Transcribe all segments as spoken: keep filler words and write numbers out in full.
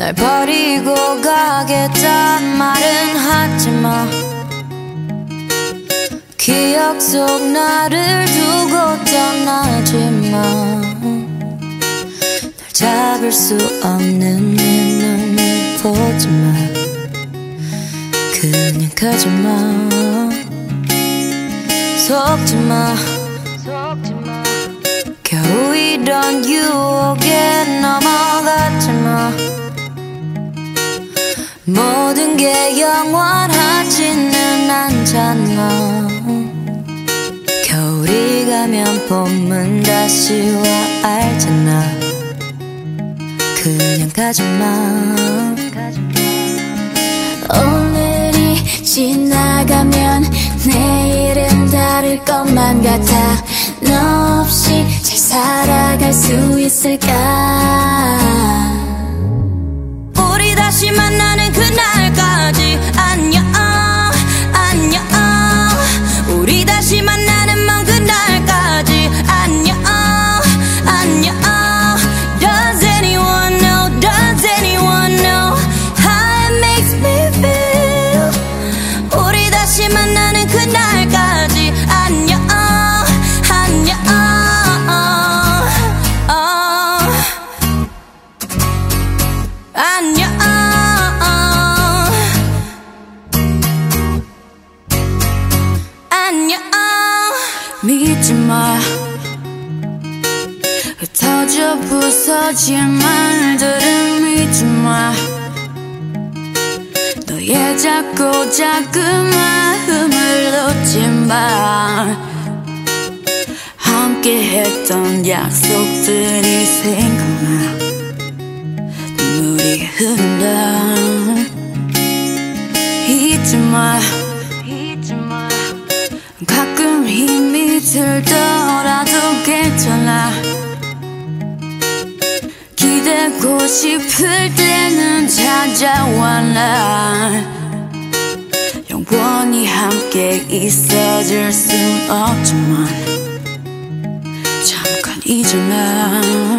날 버리고 가겠단 말은 하지마. 기억 속 나를 두고 떠나지마. 날 잡을 수 없는 내 눈을 보지마. 그냥 가지마. 속지마. 겨우 이런 유혹에 넘어갔지마. 모든 게 영원하지는 않잖아. 겨울이 가면 봄은 다시 와 알잖아. 그냥 가지마. 오늘이 지나가면 내일은 다를 것만 같아. 너 없이 잘 살아갈 수 있을까? 우리 다시 만나는 그날까지 안녕 안녕. 우리 다시 만나는 먼 그날까지 안녕 안녕. Does anyone know, does anyone know how it makes me feel? 우리 다시 만나는 그날까지 안녕 안녕. 안녕. 안녕. 믿지마. 흩어져 부서진 말들은 믿지마. 너의 작고 작은 마음을 놓지마. 함께 했던 약속들이 생각나. 눈물이 흐른다. 잊지마. 가끔 힘이 들더라도 괜찮아. 기대고 싶을 때는 찾아와. 나 영원히 함께 있어줄 순 없지만 잠깐 잊어놔.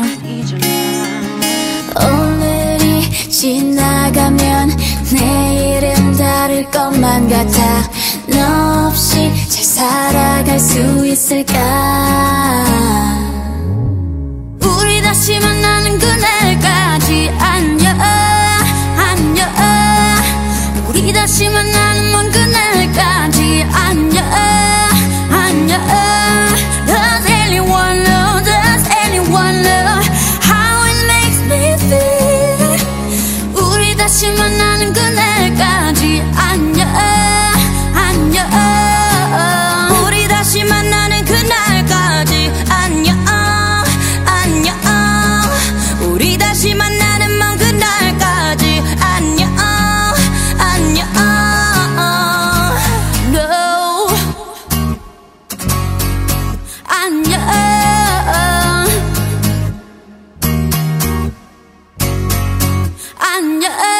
오늘이 지나가면 내일은 다를 것만 같아. 너 없이 잘 살아갈 수 있을까? 우리 다시 만나는 그날까지 안녕 안녕. 우리 다시 만나는 먼 그날까지 안녕 안녕. Does anyone know, does anyone know how it makes me feel? 우리 다시 만나는 그날까지 안녕 안녕. 우리 다시 만나는 그날까지 안녕 안녕. 우리 다시 만나는 먼 그날까지 안녕 안녕. No. 안녕 안녕.